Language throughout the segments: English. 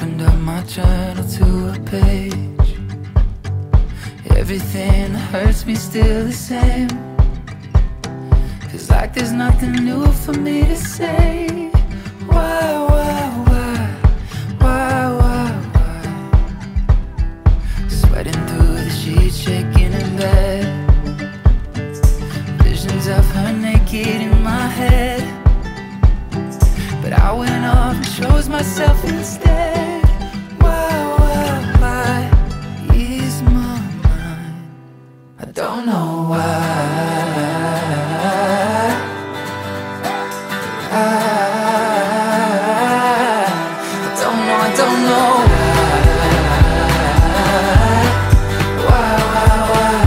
opened up my journal to a page. Everything that hurts me still the same. Feels like there's nothing new for me to say. Why? Sweating through the sheets, shaking in bed. Visions of her naked in my head. But I went off and chose myself instead. Why ease my mind? I don't know why. I don't know why.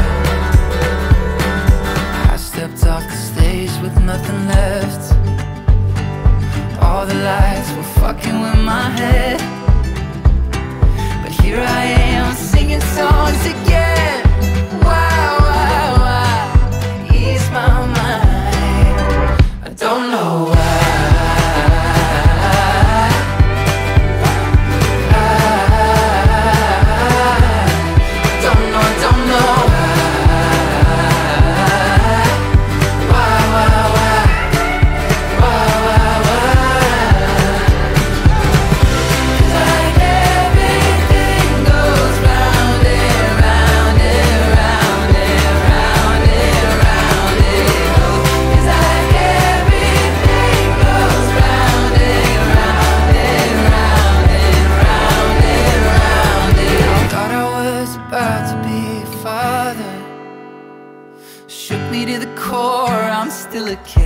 I stepped off the stage with nothing left. All the lights were fucking with my head. But here I am singing songs again. Why ease my mind? I don't know why. Shook me to the core, I'm still a kid.